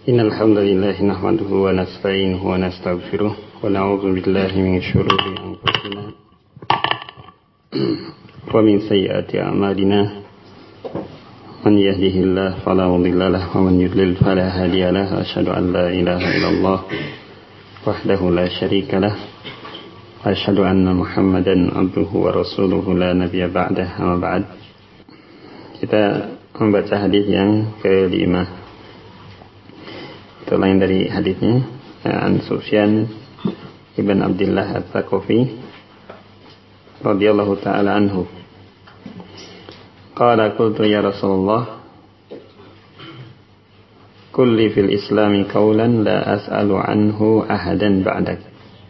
إن الحمد لله نحمده ونستعينه ونستغفره ونعوذ بالله من شرور أنفسنا ومن سيئات أعمالنا من يهده الله فلا مضل له ومن يضلل فلا هادي له أشهد أن لا إله إلا الله وحده لا شريك له أشهد أن محمدا عبده ورسوله لا نبي بعده أما بعد. Kita membaca hadis yang kelima. Itu lain dari hadisnya An Sufyan ibn Abdullah At-Thaqafi radhiyallahu ta'ala anhu. Qala qultu ya Rasulullah kulli fil islami qawlan la as'alu anhu ahadan ba'dak.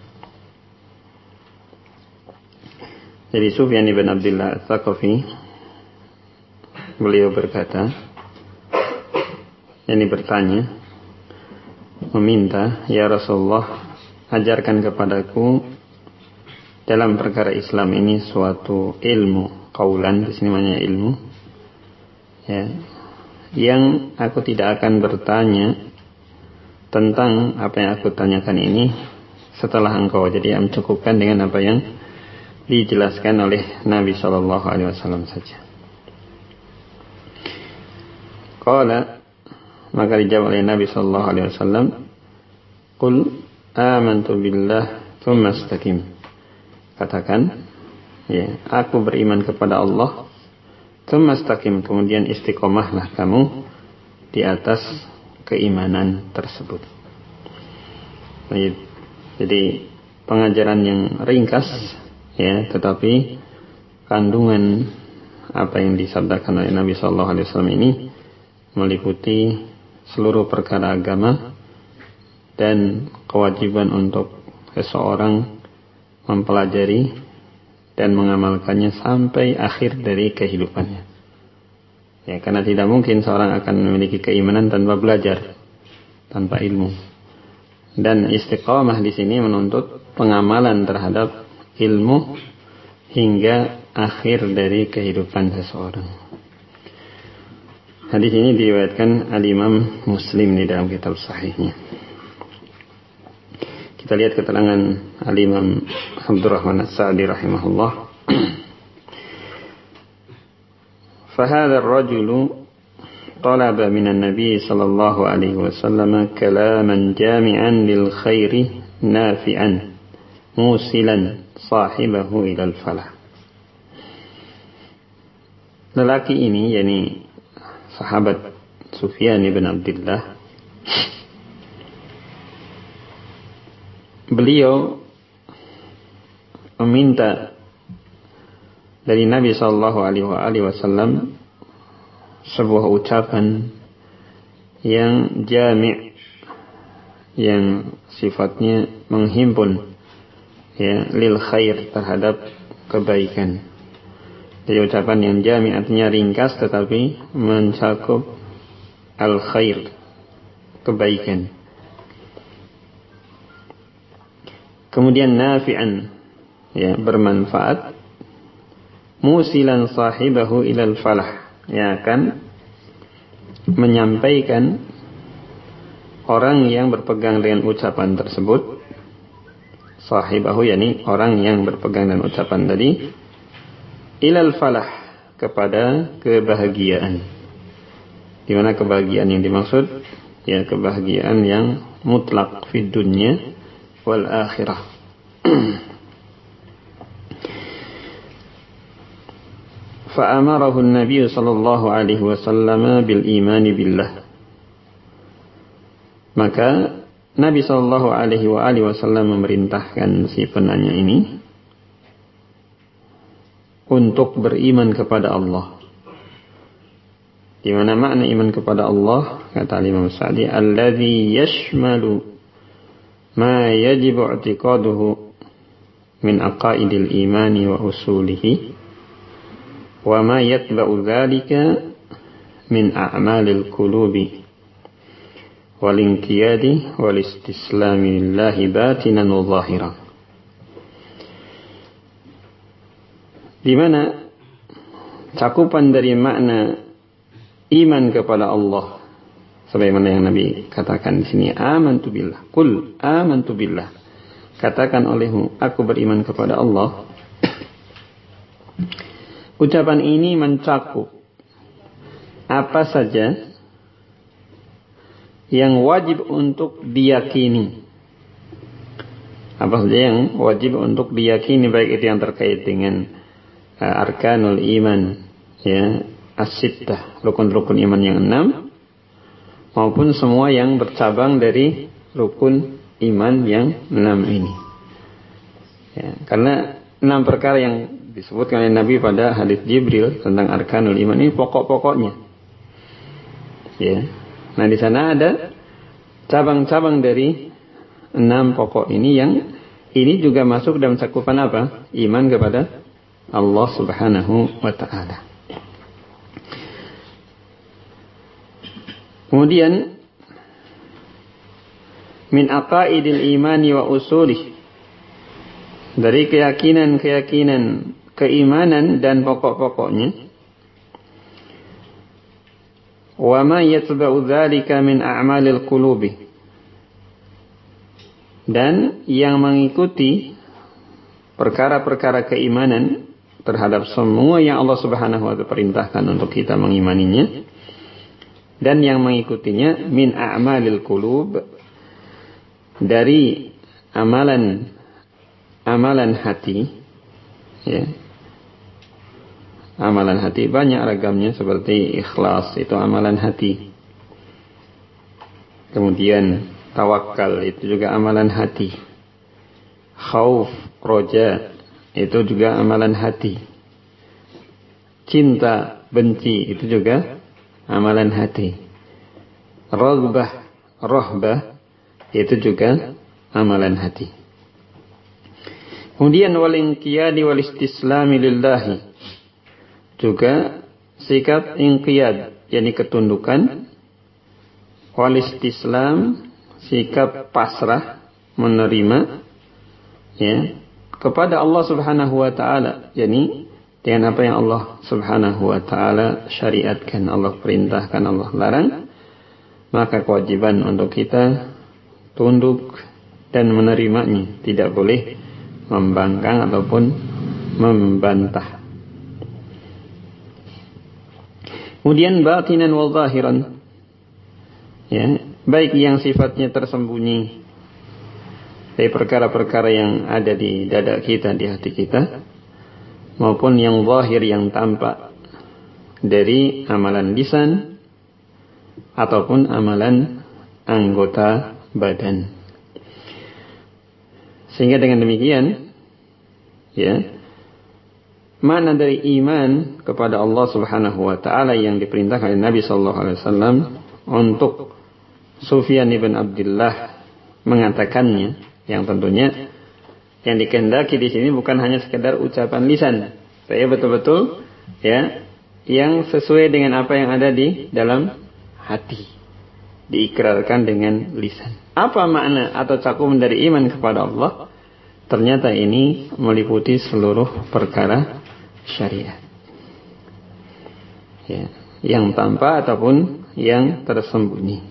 Jadi Sufyan ibn Abdullah At-Thaqafi beliau berkata, yakni bertanya, meminta, ya Rasulullah, ajarkan kepadaku dalam perkara Islam ini suatu ilmu, qaulan di sini namanya ilmu, ya, yang aku tidak akan bertanya tentang apa yang aku tanyakan ini setelah engkau. Jadi yang mencukupkan dengan apa yang dijelaskan oleh Nabi Shallallahu Alaihi Wasallam saja. Qala, maka dijawab oleh Nabi Shallallahu Alaihi Wasallam, qul amantu billah tsumma istaqim. Katakan, ya, aku beriman kepada Allah, tsumma istaqim, kemudian istiqomahlah kamu di atas keimanan tersebut. Jadi pengajaran yang ringkas, ya, tetapi kandungan apa yang disabdakan oleh Nabi Shallallahu Alaihi Wasallam ini meliputi seluruh perkara agama dan kewajiban untuk seseorang mempelajari dan mengamalkannya sampai akhir dari kehidupannya. Ya, karena tidak mungkin seorang akan memiliki keimanan tanpa belajar, tanpa ilmu. Dan istiqamah di sini menuntut pengamalan terhadap ilmu hingga akhir dari kehidupan seseorang. Hadis ini diriwayatkan Al-Imam Muslim di dalam kitab sahihnya. Kita lihat keterangan Al-Imam Abdurrahman As-Sa'di rahimahullah. فهذا الرجل طلب من النبي صلى الله عليه وسلم كلاما جامعا للخير نافعا موصلا صاحبه إلى الفلاح. Lelaki ini, yakni sahabat Sufyan ibn Abdullah, beliau meminta dari Nabi Sallallahu Alaihi Wasallam sebuah ucapan yang jami', yang sifatnya menghimpun, ya, lil khair, terhadap kebaikan. Jadi ucapan yang jami' artinya ringkas tetapi mencakup al khair, kebaikan. Kemudian nafi'an, ya, bermanfaat, musilan sahibahu ilal falah, yang akan menyampaikan orang yang berpegang dengan ucapan tersebut, sahibahu, yakni orang yang berpegang dengan ucapan tadi, ilal falah, kepada kebahagiaan. Di mana kebahagiaan yang dimaksud, ya, kebahagiaan yang mutlak fid dunya wal akhirah. Fa'amarahu an-nabiy sallallahu alaihi wasallam bil iman billah. Maka Nabi sallallahu alaihi wasallam memerintahkan si penanya ini untuk beriman kepada Allah. Di mana makna iman kepada Allah, kata Imam Sa'di, alladzi yashmalu ma yajibu i'tiqaduhu min aqaidil imani wa usulihi wa ma yatba'u dzalika min a'malil qulubi wal inqiyadi wal istislami lillahi batinan wa zahiran. Di mana cakupan dari makna iman kepada Allah Sebagaimana yang Nabi katakan di sini, amantu billah. Qul amantu billah. Katakan olehmu, aku beriman kepada Allah. Ucapan ini mencakup apa saja yang wajib untuk diyakini. Apa saja yang wajib untuk diyakini, baik itu yang terkait dengan arkanul iman, ya, as-sittah, rukun-rukun iman yang 6, maupun semua yang bercabang dari rukun iman yang 6 ini. Ya, karena 6 perkara yang disebutkan oleh Nabi pada hadits Jibril tentang arkanul iman ini pokok-pokoknya. Ya. Nah, di sana ada cabang-cabang dari 6 pokok ini, yang ini juga masuk dalam cakupan apa? Iman kepada Allah Subhanahu wa ta'ala. Kemudian min aqaidil imani wa usulih, dari keyakinan-keyakinan keimanan dan pokok-pokoknya. Wa ma yatba'u dzalika min a'malil qulubi, dan yang mengikuti perkara-perkara keimanan terhadap semua yang Allah Subhanahu wa ta'ala perintahkan untuk kita mengimaninya, dan yang mengikutinya min a'malil qulub, dari amalan hati, ya. Amalan hati banyak ragamnya, seperti ikhlas, itu amalan hati. Kemudian tawakal, itu juga amalan hati. Khauf, roja, itu juga amalan hati. Cinta, benci, itu juga amalan hati. Raghbah, rahbah, itu juga amalan hati. Kemudian wal inqiyadi wal istislami lillahi, juga sikap inqiyad, yakni ketundukan, wal istislam, sikap pasrah, menerima, ya, kepada Allah Subhanahu wa ta'ala, yakni dengan apa yang Allah Subhanahu wa ta'ala syariatkan, Allah perintahkan, Allah larang, maka kewajiban untuk kita tunduk dan menerimanya, tidak boleh membangkang ataupun membantah. Kemudian batinan wal zahiran, ya, baik yang sifatnya tersembunyi dari perkara-perkara yang ada di dada kita, di hati kita, maupun yang zahir, yang tampak dari amalan lisan ataupun amalan anggota badan. Sehingga dengan demikian, ya, makna dari iman kepada Allah Subhanahu wa ta'ala yang diperintahkan oleh Nabi sallallahu alaihi wasallam untuk Sufyan ibn Abdullah mengatakannya, yang tentunya yang dikehendaki di sini bukan hanya sekedar ucapan lisan, tapi betul-betul, ya, yang sesuai dengan apa yang ada di dalam hati, diikrarkan dengan lisan. Apa makna atau cakupan dari iman kepada Allah? Ternyata ini meliputi seluruh perkara syariat, ya, yang tampak ataupun yang tersembunyi.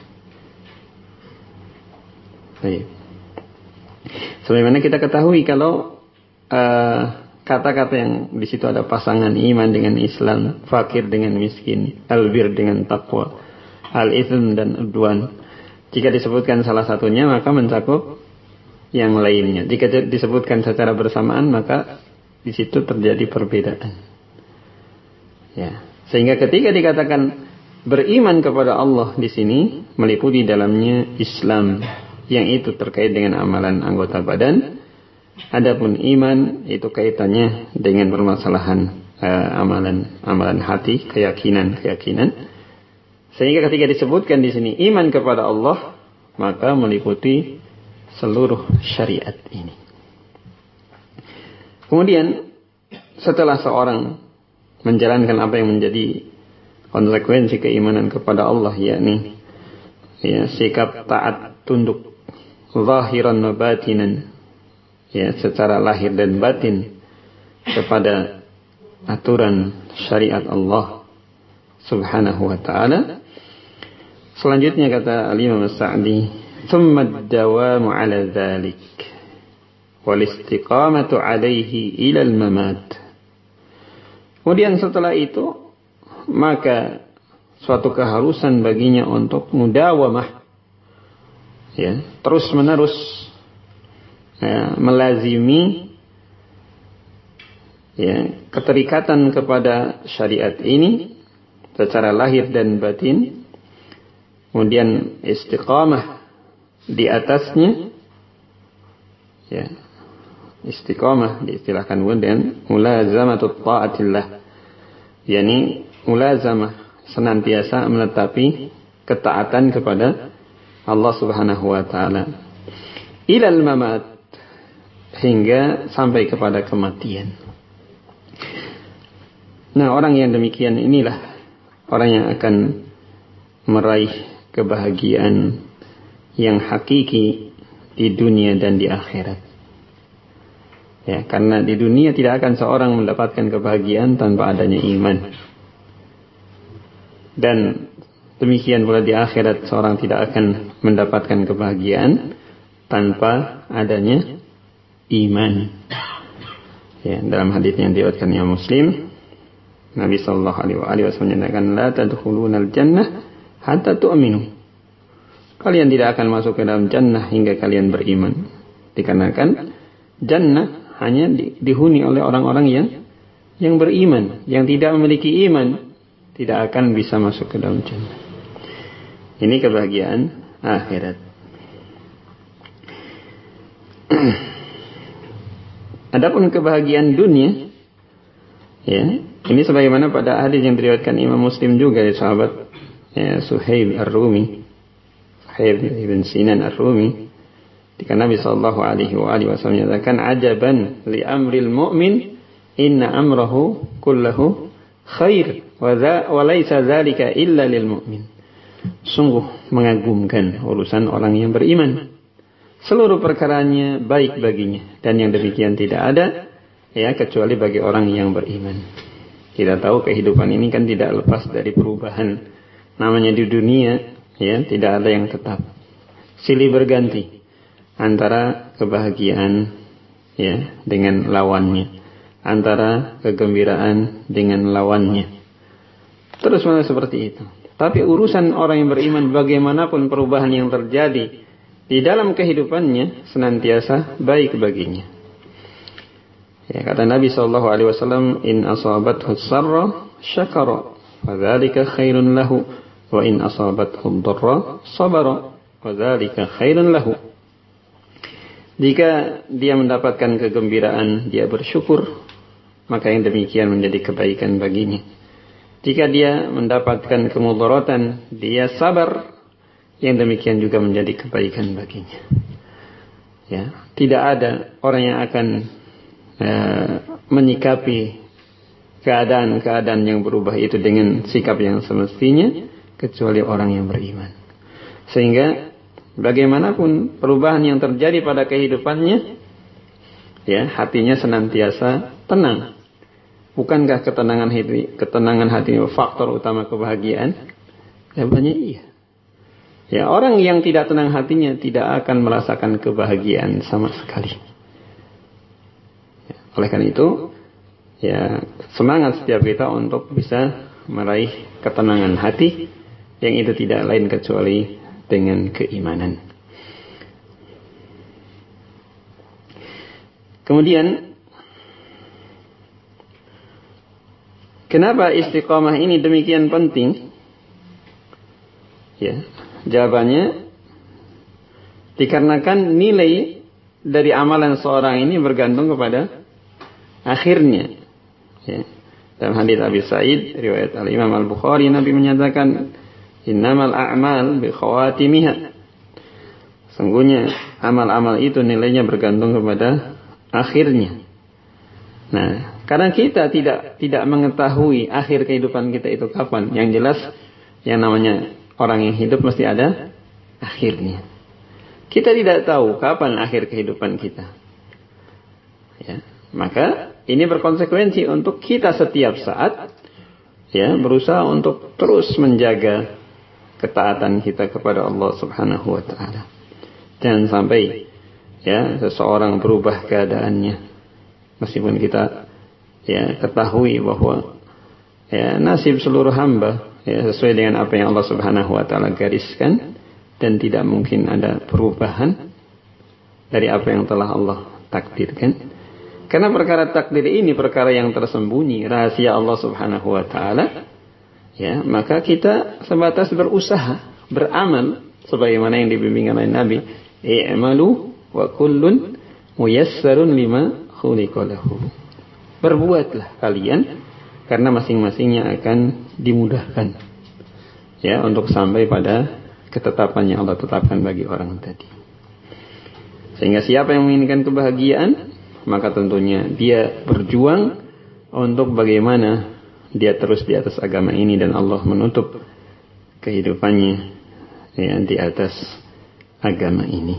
Baik. Sebagaimana kita ketahui, kalau kata-kata yang di situ ada pasangan iman dengan Islam, fakir dengan miskin, albir dengan takwa, al-itsm dan udwan. Jika disebutkan salah satunya, maka mencakup yang lainnya. Jika disebutkan secara bersamaan, maka di situ terjadi perbedaan. Ya, sehingga ketika dikatakan beriman kepada Allah di sini meliputi dalamnya Islam, yang itu terkait dengan amalan anggota badan. Adapun iman itu kaitannya dengan permasalahan amalan hati, keyakinan. Sehingga ketika disebutkan di sini iman kepada Allah, maka meliputi seluruh syariat ini. Kemudian setelah seorang menjalankan apa yang menjadi konsekuensi keimanan kepada Allah, yakni, ya, sikap taat tunduk zahiran wa batinan, ya, secara lahir dan batin kepada aturan syariat Allah Subhanahu wa ta'ala, Selanjutnya kata Al-Imam As-Sa'di, "Tsumma ad-dawamu 'ala dzalik wal istiqamatu 'alaihi ila al-mamat." Kemudian setelah itu, maka suatu keharusan baginya untuk mudawamah, ya, terus menerus, ya, melazimi, ya, keterikatan kepada syariat ini secara lahir dan batin, kemudian istiqamah di atasnya, ya, istiqamah diistilahkan dengan mulazamatul ta'atillah, yakni mulazamah, senantiasa menetapi ketaatan kepada Allah Subhanahu wa taala, ilal mamat, hingga sampai kepada kematian. Nah, orang yang demikian inilah orang yang akan meraih kebahagiaan yang hakiki di dunia dan di akhirat. Ya, karena di dunia tidak akan seorang mendapatkan kebahagiaan tanpa adanya iman. Dan demikian pula di akhirat seorang tidak akan mendapatkan kebahagiaan tanpa adanya iman. Ya, dalam hadis yang diriwayatkan Imam Muslim, Nabi sallallahu alaihi wasallam menyatakan, "La tadkhulunal jannah hatta tu'minu." Kalian tidak akan masuk ke dalam jannah hingga kalian beriman. Dikarenakan jannah hanya dihuni oleh orang-orang yang beriman. Yang tidak memiliki iman tidak akan bisa masuk ke dalam jannah. Ini kebahagiaan akhirat. Adapun kebahagiaan dunia, ya, ini sebagaimana pada hadis yang diriwayatkan Imam Muslim juga dari sahabat, ya, Suhaib Ar-Rumi, Suhaib ibn Sinan Ar-Rumi, ketika Nabi sallallahu alaihi wasallam menyatakan, "Ajaban li amril mu'min, inna amrahu kullahu khair wa laisa dzalika illa lil mu'min." Sungguh mengagumkan urusan orang yang beriman. Seluruh perkaranya baik baginya, dan yang demikian tidak ada, ya, kecuali bagi orang yang beriman. Kita tahu kehidupan ini kan tidak lepas dari perubahan. Namanya di dunia, ya, tidak ada yang tetap. Silih berganti antara kebahagiaan, ya, dengan lawannya, antara kegembiraan dengan lawannya. Terus menerus seperti itu. Tapi urusan orang yang beriman, bagaimanapun perubahan yang terjadi di dalam kehidupannya, senantiasa baik baginya. Ya, kata Nabi sallallahu alaihi wasallam, "In asabathu sarra syakara, wa dzalika khairun lahu, wa in asabathu dharra sabara, wa dzalika khairun lahu." Jika dia mendapatkan kegembiraan, dia bersyukur, maka yang demikian menjadi kebaikan baginya. Jika dia mendapatkan kemudaratan, dia sabar, yang demikian juga menjadi kebaikan baginya. Ya, tidak ada orang yang akan menyikapi keadaan-keadaan yang berubah itu dengan sikap yang semestinya, kecuali orang yang beriman. Sehingga bagaimanapun perubahan yang terjadi pada kehidupannya, ya, hatinya senantiasa tenang. Bukankah ketenangan hati faktor utama kebahagiaan? Jawabannya iya. Ya, orang yang tidak tenang hatinya tidak akan merasakan kebahagiaan sama sekali. Ya, oleh karena itu, ya, semangat setiap kita untuk bisa meraih ketenangan hati, yang itu tidak lain kecuali dengan keimanan. Kemudian, kenapa istiqamah ini demikian penting? Ya, jawabannya dikarenakan nilai dari amalan seorang ini bergantung kepada akhirnya. Ya. Dalam hadis Abi Sa'id riwayat Al-Imam Al-Bukhari, Nabi menyatakan, "Innamal a'mal bi khawatimiha." Sungguhnya amal-amal itu nilainya bergantung kepada akhirnya. Nah, karena kita tidak mengetahui akhir kehidupan kita itu kapan. Yang jelas, yang namanya orang yang hidup mesti ada akhirnya. Kita tidak tahu kapan akhir kehidupan kita. Ya, maka ini berkonsekuensi untuk kita setiap saat, ya, berusaha untuk terus menjaga ketaatan kita kepada Allah Subhanahu wa taala. Jangan sampai ya seseorang berubah keadaannya meskipun kita ya ketahui bahwa ya nasib seluruh hamba ya sesuai dengan apa yang Allah Subhanahu wa taala gariskan dan tidak mungkin ada perubahan dari apa yang telah Allah takdirkan. Karena perkara takdir ini perkara yang tersembunyi, rahasia Allah Subhanahu wa taala. Ya, maka kita sebatas berusaha, beramal sebagaimana yang dibimbing oleh Nabi, i'malu wa kullun muyassarun lima khuliqa lahu. Berbuatlah kalian karena masing-masingnya akan dimudahkan. Ya, untuk sampai pada ketetapan yang Allah tetapkan bagi orang tadi. Sehingga siapa yang menginginkan kebahagiaan, maka tentunya dia berjuang untuk bagaimana dia terus di atas agama ini dan Allah menutup kehidupannya ya, di atas agama ini.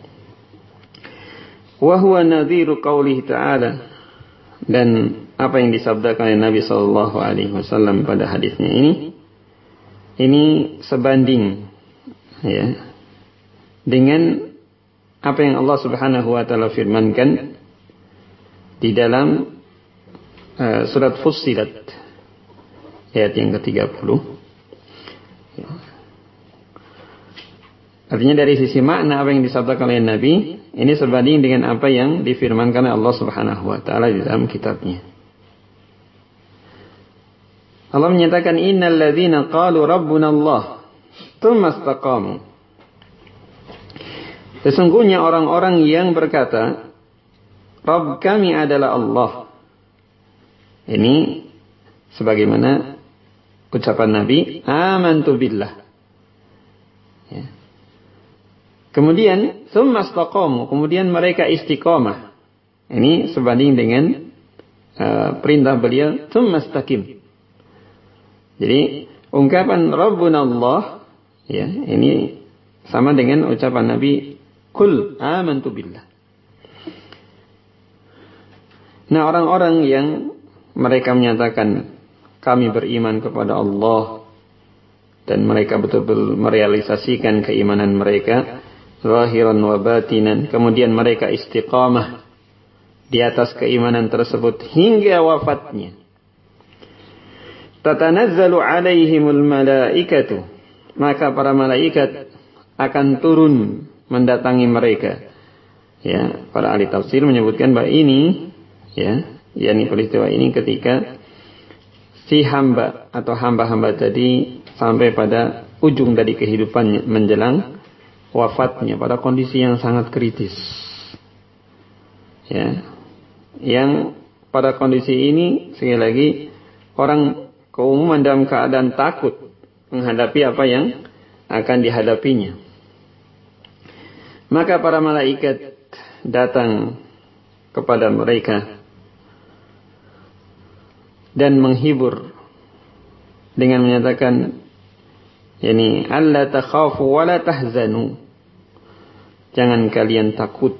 Wa huwa nadhiru qaulihi ta'ala, dan apa yang disabdakan oleh Nabi sallallahu alaihi wasallam pada hadisnya ini sebanding ya dengan apa yang Allah Subhanahu wa taala firmankan di dalam surat Fussilat ayat yang ke-30. Ya. Artinya dari sisi makna apa yang disabdakan oleh Nabi ini sebanding dengan apa yang difirmankan oleh Allah Subhanahu wa taala di dalam kitabnya. Allah menyatakan innal ladzina qalu rabbuna Allah tsumma istaqamu. Sesungguhnya orang-orang yang berkata Rabb kami adalah Allah. Ini sebagaimana ucapan Nabi, amantu billah. Ya. Kemudian, tsumma istaqamu, kemudian mereka istiqamah. Ini sebanding dengan perintah beliau, tsumma istaqim. Jadi, ungkapan Rabbuna Allah, ya, ini sama dengan ucapan Nabi, kul amantu billah. Nah, orang-orang yang mereka menyatakan kami beriman kepada Allah dan mereka betul-betul merealisasikan keimanan mereka zahiran wa batinan, kemudian mereka istiqamah di atas keimanan tersebut hingga wafatnya. Tatanazzalu alaihimul malaikatu, maka para malaikat akan turun mendatangi mereka. Ya, para ahli tafsir menyebutkan bahwa ini ya, yakni peristiwa ini ketika si hamba atau hamba-hamba tadi sampai pada ujung dari kehidupannya menjelang wafatnya pada kondisi yang sangat kritis. Ya. Yang pada kondisi ini sekali lagi orang keumuman dalam keadaan takut menghadapi apa yang akan dihadapinya. Maka para malaikat datang kepada mereka dan menghibur dengan menyatakan yakni alla takhafu wa la tahzanu, jangan kalian takut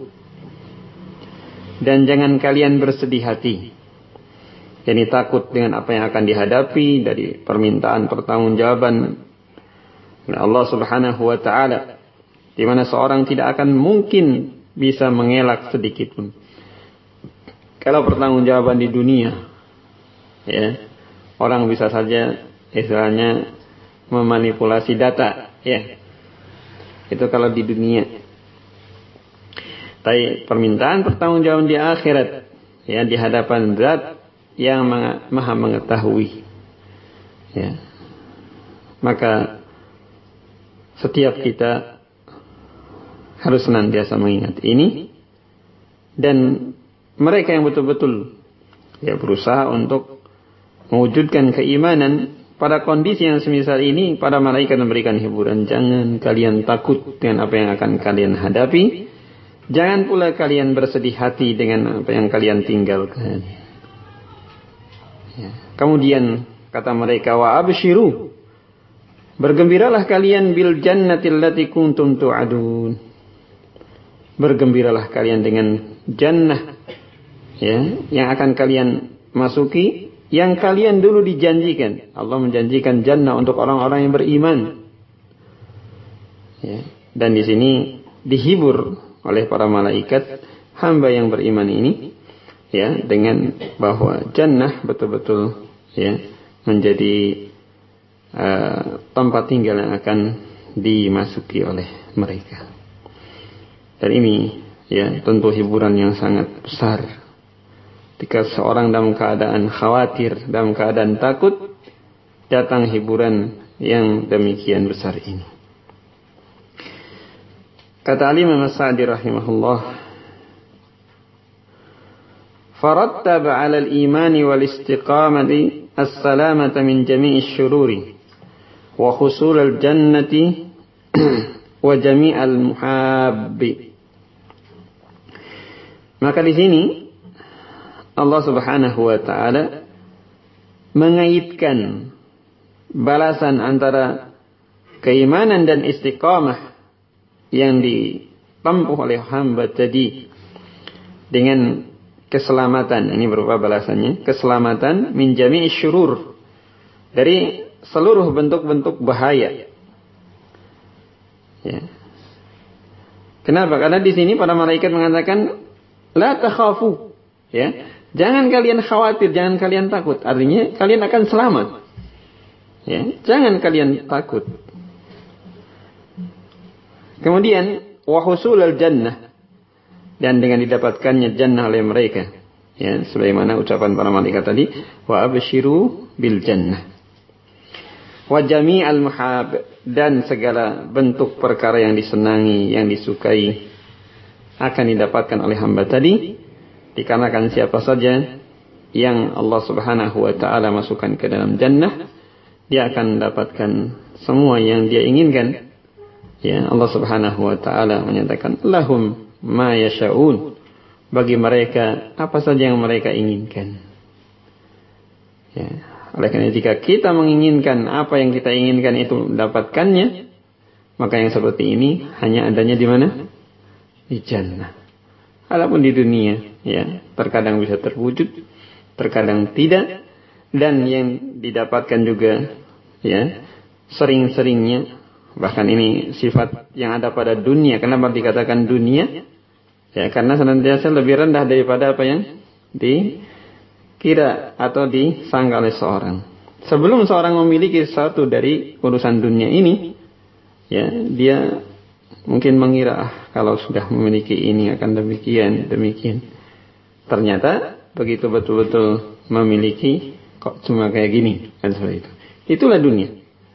dan jangan kalian bersedih hati. Yakni takut dengan apa yang akan dihadapi dari permintaan pertanggungjawaban oleh Allah Subhanahu wa taala, di mana seorang tidak akan mungkin bisa mengelak sedikit pun kalau pertanggungjawaban di dunia. Ya, orang bisa saja istilahnya memanipulasi data, ya. Itu kalau di dunia. Tapi permintaan pertanggungjawaban di akhirat, ya, di hadapan Zat yang Maha mengetahui. Ya. Maka setiap kita harus senantiasa mengingat ini, dan mereka yang betul-betul ya berusaha untuk mewujudkan keimanan pada kondisi yang semisal ini, para malaikat memberikan hiburan. Jangan kalian takut dengan apa yang akan kalian hadapi. Jangan pula kalian bersedih hati dengan apa yang kalian tinggalkan. Ya. Kemudian kata mereka, wa abshiru, bergembiralah kalian bil jannatil lati kuntum tu'adun. Bergembiralah kalian dengan jannah ya, yang akan kalian masuki, yang kalian dulu dijanjikan. Allah menjanjikan jannah untuk orang-orang yang beriman. Ya. Dan di sini dihibur oleh para malaikat hamba yang beriman ini, ya, dengan bahwa jannah betul-betul, ya, menjadi tempat tinggal yang akan dimasuki oleh mereka. Dan ini, ya, tentu hiburan yang sangat besar. Jika seorang dalam keadaan khawatir, dalam keadaan takut, datang hiburan yang demikian besar ini. Kata Imam As-Sa'di rahimahullah, فَرَتَّبَ عَلَى الْإِيمَانِ وَالْإِسْتِقَامَةِ السَّلَامَةَ مِنْ جَمِيعِ الشُّرُورِ وَحُصُولَ الْجَنَّةِ وَجَمِيعَ الْمُحَابِّ. Maka di sini Allah Subhanahu wa taala mengaitkan balasan antara keimanan dan istiqamah yang ditempuh oleh hamba tadi dengan keselamatan. Ini berupa balasannya, keselamatan min jami'i syurur, dari seluruh bentuk-bentuk bahaya. Ya. Kenapa? Karena di sini para malaikat mengatakan la takhafu, ya. Jangan kalian khawatir, jangan kalian takut. Artinya kalian akan selamat. Ya, jangan kalian takut. Kemudian wa husulul jannah, dan dengan didapatkannya jannah oleh mereka. Ya, sebagaimana ucapan para malaikat tadi, wa abshiru bil jannah. Wa jami'al muhab, dan segala bentuk perkara yang disenangi, yang disukai akan didapatkan oleh hamba tadi. Dikarenakan siapa saja yang Allah Subhanahu wa taala masukkan ke dalam jannah, dia akan mendapatkan semua yang dia inginkan. Ya, Allah Subhanahu wa taala menyatakan lahum ma yasha'un, bagi mereka apa saja yang mereka inginkan. Ya, oleh karena jika kita menginginkan apa yang kita inginkan itu mendapatkannya, maka yang seperti ini hanya adanya di mana? Di jannah. Adapun di dunia, ya, terkadang bisa terwujud, terkadang tidak, dan yang didapatkan juga, ya, sering-seringnya, bahkan ini sifat yang ada pada dunia. Kenapa dikatakan dunia? Ya, karena senantiasa lebih rendah daripada apa yang dikira atau disangka oleh seorang. Sebelum seorang memiliki sesuatu dari urusan dunia ini, ya, dia mungkin mengira kalau sudah memiliki ini akan demikian. Ternyata begitu betul-betul memiliki, kok cuma kayak gini, kan seperti itu. Itulah dunia.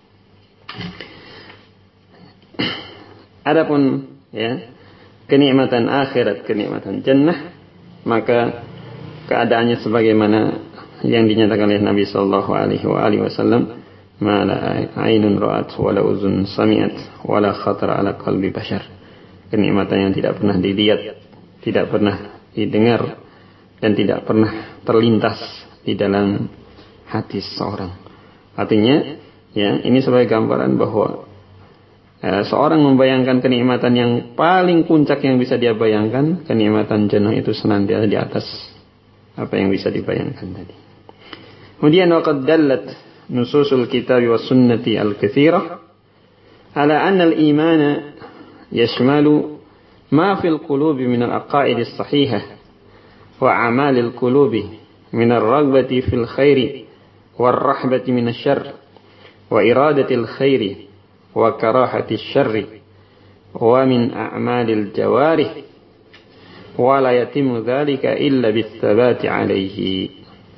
Adapun, ya, kenikmatan akhirat, kenikmatan jannah, maka keadaannya sebagaimana yang dinyatakan oleh Nabi sallallahu alaihi wasallam, ma la ainun ra'at wa la uzun sami'at wa la khatara ala qalbi bashar. Kenikmatan yang tidak pernah dilihat, tidak pernah didengar, dan tidak pernah terlintas di dalam hati seseorang. Artinya, ya, ini sebagai gambaran bahwa seorang membayangkan kenikmatan yang paling puncak yang bisa dia bayangkan, kenikmatan jannah itu senantiasa di atas apa yang bisa dibayangkan tadi. Kemudian waqad dallat nususul kitab wa sunnati al-katsirah ala anna al-iman yashmalu ma fil qulubi min al-aqaid as-sahihah wa a'mal al-qulubi min ar-raghbati fil khairi war-rahbati min asy-syarr wa iradati al-khairi wa karahati asy-syarri wa min a'malil jawarih wa la yatimu dzalika illa bis-sabati 'alaihi.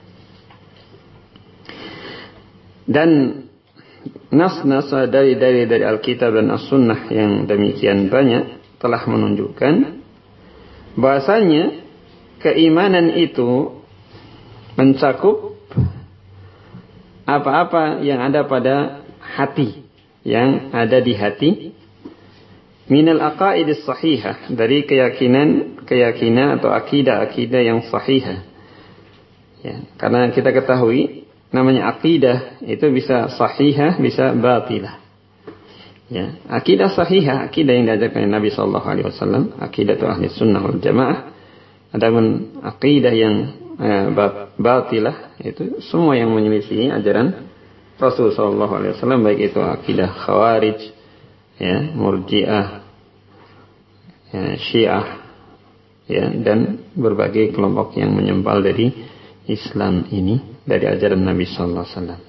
Dan nas-nas dari Alkitab dan As-Sunnah yang demikian banyak telah menunjukkan bahasanya keimanan itu mencakup apa-apa yang ada pada hati, yang ada di hati, minal aqaidis sahihah, dari keyakinan atau akidah yang sahihah. Ya, karena kita ketahui namanya akidah itu bisa sahihah, bisa batilah. Ya, akidah sahihah, akidah yang diajarkan Nabi sallallahu alaihi wasallam, akidah itu ahli sunnah wal jamaah. Adapun akidah yang batilah itu semua yang menyelisih ajaran Rasul sallallahu alaihi wasallam, baik itu akidah khawarij, ya, Murji'ah, ya, Syiah, ya, dan berbagai kelompok yang menyempal dari Islam ini, dari ajaran Nabi sallallahu alaihi wasallam.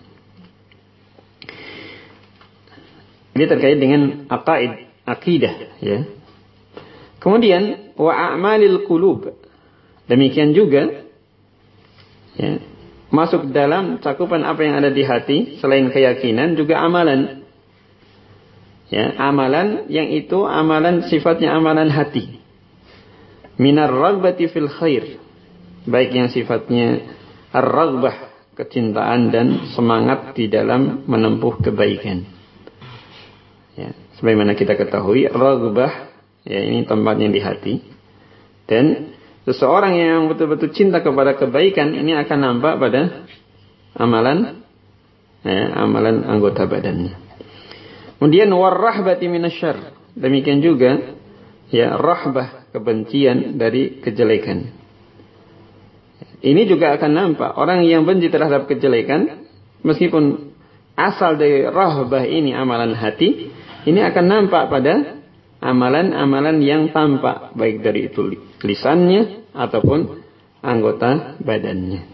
Ini terkait dengan akidah, ya. Kemudian wa a'malil qulub. Demikian juga, ya, masuk dalam cakupan apa yang ada di hati selain keyakinan juga amalan. Ya, amalan yang itu amalan sifatnya amalan hati. Minar ragbati fil khair. Baik yang sifatnya ar-ragbah, kecintaan dan semangat di dalam menempuh kebaikan. Ya, sebagaimana kita ketahui, ragbah, ya, ini tempatnya di hati. Dan seseorang yang betul-betul cinta kepada kebaikan ini akan nampak pada amalan, ya, amalan anggota badannya. Kemudian warahbati minasyarr. Demikian juga, ya, rahbah, kebencian dari kejelekan. Ini juga akan nampak orang yang benci terhadap kejelekan, meskipun asal dari rahbah ini amalan hati, ini akan nampak pada amalan-amalan yang tampak, baik dari itu lisannya ataupun anggota badannya.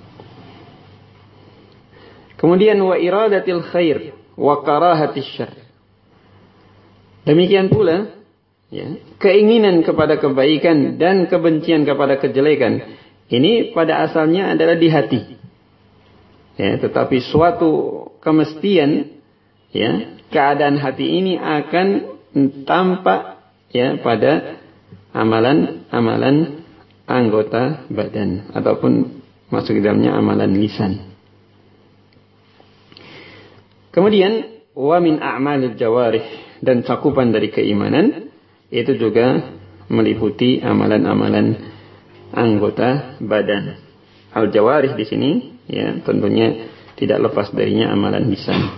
Kemudian wa iradatil khair wa karahatis syarr. Demikian pula, ya, keinginan kepada kebaikan dan kebencian kepada kejelekan. Ini pada asalnya adalah di hati. Ya, tetapi suatu kemestian, ya, keadaan hati ini akan tampak, ya, pada amalan-amalan anggota badan ataupun masuk ke dalamnya amalan lisan. Kemudian wa min a'malil jawarih, dan cakupan dari keimanan itu juga meliputi amalan-amalan anggota badan. Al-jawarih di sini, ya, tentunya tidak lepas darinya amalan lisan.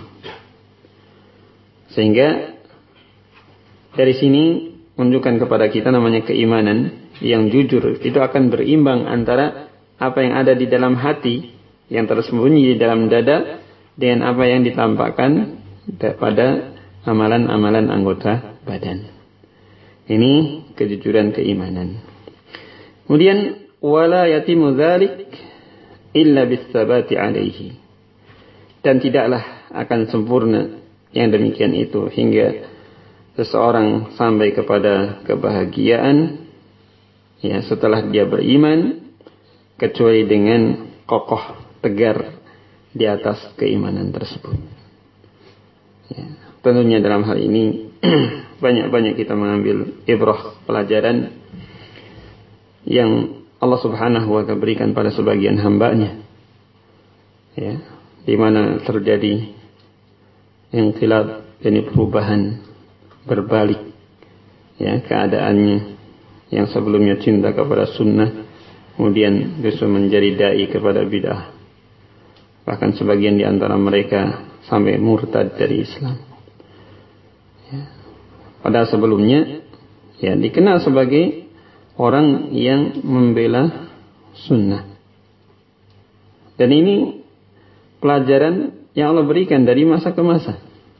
Sehingga dari sini menunjukkan kepada kita namanya keimanan yang jujur itu akan berimbang antara apa yang ada di dalam hati yang tersembunyi di dalam dada dengan apa yang ditampakkan pada amalan-amalan anggota badan. Ini kejujuran keimanan. Kemudian wala yatimu dzalik illa bis-sabati alaihi. Dan tidaklah akan sempurna yang demikian itu hingga seseorang sampai kepada kebahagiaan, ya, setelah dia beriman, kecuali dengan kokoh tegar di atas keimanan tersebut. Ya, tentunya dalam hal ini banyak-banyak kita mengambil ibrah, pelajaran yang Allah Subhanahu wa ta'ala berikan pada sebagian hamba-Nya, ya, di mana terjadi inqilab, yakni perubahan, berbalik, ya, keadaannya yang sebelumnya cinta kepada sunnah kemudian justru menjadi dai kepada bid'ah. Bahkan sebagian di antara mereka sampai murtad dari Islam. Ya. Padahal sebelumnya, ya, dikenal sebagai orang yang membela sunnah. Dan ini pelajaran yang Allah berikan dari masa ke masa.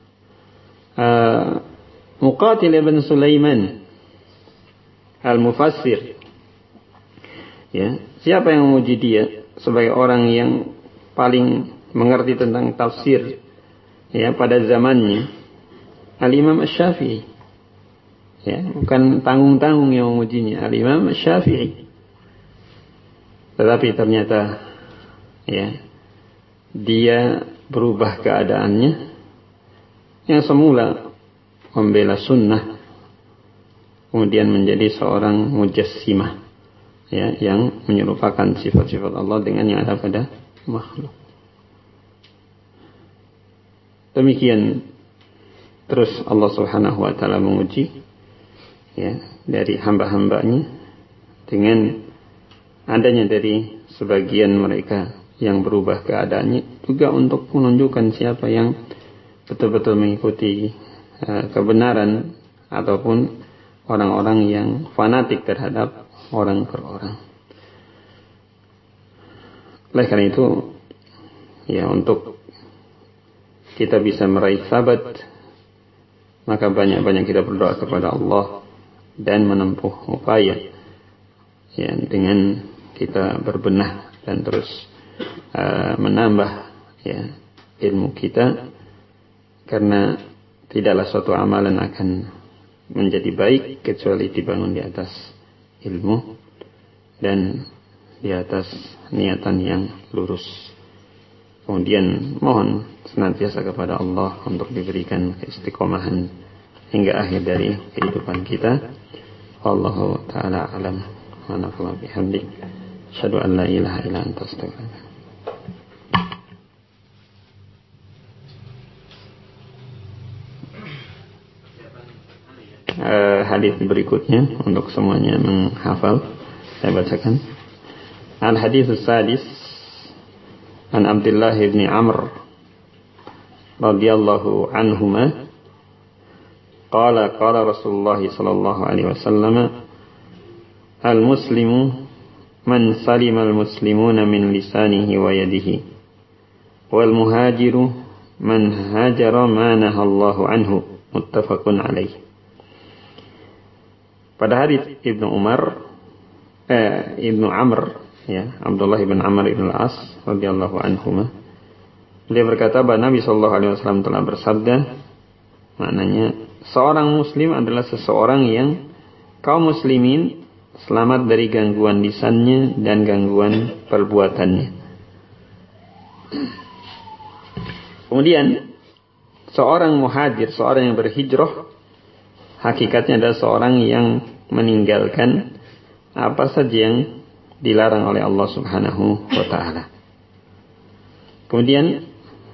Muqatil ibn Sulaiman Al-Mufassir, ya, siapa yang memuji dia sebagai orang yang paling mengerti tentang tafsir, ya, pada zamannya? Al-Imam Asy-Syafi'i, ya, bukan tanggung-tanggung yang memujinya, Al-Imam Asy-Syafi'i. Tetapi ternyata, ya, dia berubah keadaannya, yang semula membela sunnah kemudian menjadi seorang mujassimah, ya, yang menyerupakan sifat-sifat Allah dengan yang ada pada makhluk. Demikian terus Allah Subhanahu wa ta'ala menguji, ya, dari hamba-hambanya dengan adanya dari sebagian mereka yang berubah keadaannya, juga untuk menunjukkan siapa yang betul-betul mengikuti kebenaran ataupun orang-orang yang fanatik terhadap orang per orang. Oleh karena itu, ya, untuk kita bisa meraih sabat maka banyak-banyak kita berdoa kepada Allah dan menempuh upaya ya dengan kita berbenah dan terus menambah ya ilmu kita, karena tidaklah suatu amalan akan menjadi baik kecuali dibangun di atas ilmu dan di atas niatan yang lurus. Kemudian mohon senantiasa kepada Allah untuk diberikan keistiqomahan hingga akhir dari kehidupan kita. Wallahu ta'ala alam wa nafa'u bihamdik. Asyhadu an la ilaha illa anta astaghfiruka. Hadis berikutnya untuk semuanya menghafal, saya bacakan. Al-hadits as-sadis an Abdullah bin Amr radhiyallahu anhuma qala Rasulullah sallallahu alaihi wasallam al-muslimu man salima al-muslimuna min lisanihi wa yadihi wal muhajiru man hajara ma nahallahu anhu, muttafaqun alaih. Pada hadis Ibnu Amr ya, Abdullah bin Amr bin Al-As radhiyallahu anhuma, beliau berkata bahwa Nabi sallallahu alaihi wasallam telah bersabda, maknanya seorang muslim adalah seseorang yang kaum muslimin selamat dari gangguan lisannya dan gangguan perbuatannya. Kemudian seorang muhajir, seorang yang berhijrah, hakikatnya adalah seorang yang meninggalkan apa saja yang dilarang oleh Allah Subhanahu wa taala. Kemudian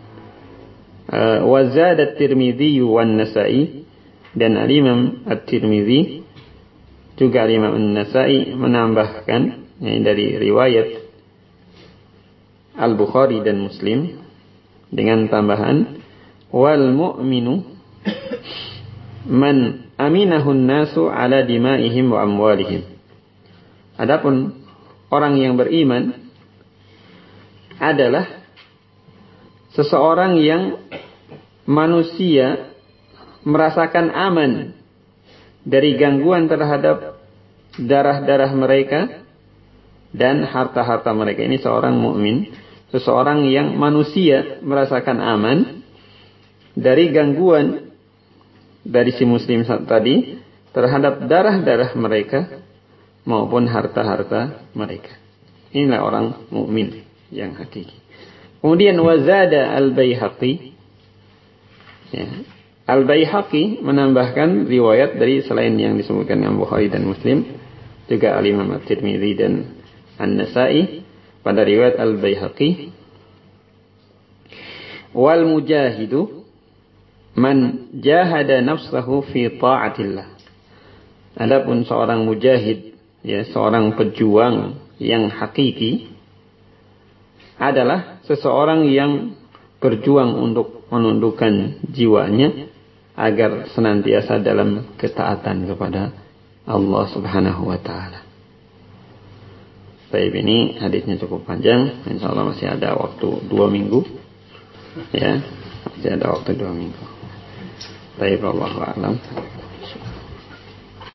wa zada at-Tirmidzi wan Nasa'i, dan Al-Imam At-Tirmidzi juga Al-Imam An-Nasa'i menambahkan dari riwayat Al-Bukhari dan Muslim dengan tambahan wal mu'minu man aminahun nasu ala dima'ihim wa amwalihim. Adapun orang yang beriman adalah seseorang yang manusia merasakan aman dari gangguan terhadap darah-darah mereka dan harta-harta mereka. Ini seorang mukmin, seseorang yang manusia merasakan aman dari gangguan dari si muslim tadi terhadap darah-darah mereka maupun harta-harta mereka. Inilah orang mukmin yang hakiki. Kemudian wazada al-Baihaqi, ya, Al-Baihaqi menambahkan riwayat dari selain yang disebutkan Imam Bukhari dan Muslim, juga Al-Imam At-Tirmidzi dan An-Nasa'i. Pada riwayat Al-Baihaqi, wal mujahidu man jahada nafsahu fi ta'atillah. Adapun seorang mujahid, ya, seorang pejuang yang hakiki adalah seseorang yang berjuang untuk menundukkan jiwanya agar senantiasa dalam ketaatan kepada Allah Subhanahu wa taala. Baik, ini hadisnya cukup panjang. Insyaallah masih ada waktu 2 minggu. Ya, masih ada waktu 2 minggu. Baik, wallahu a'lam.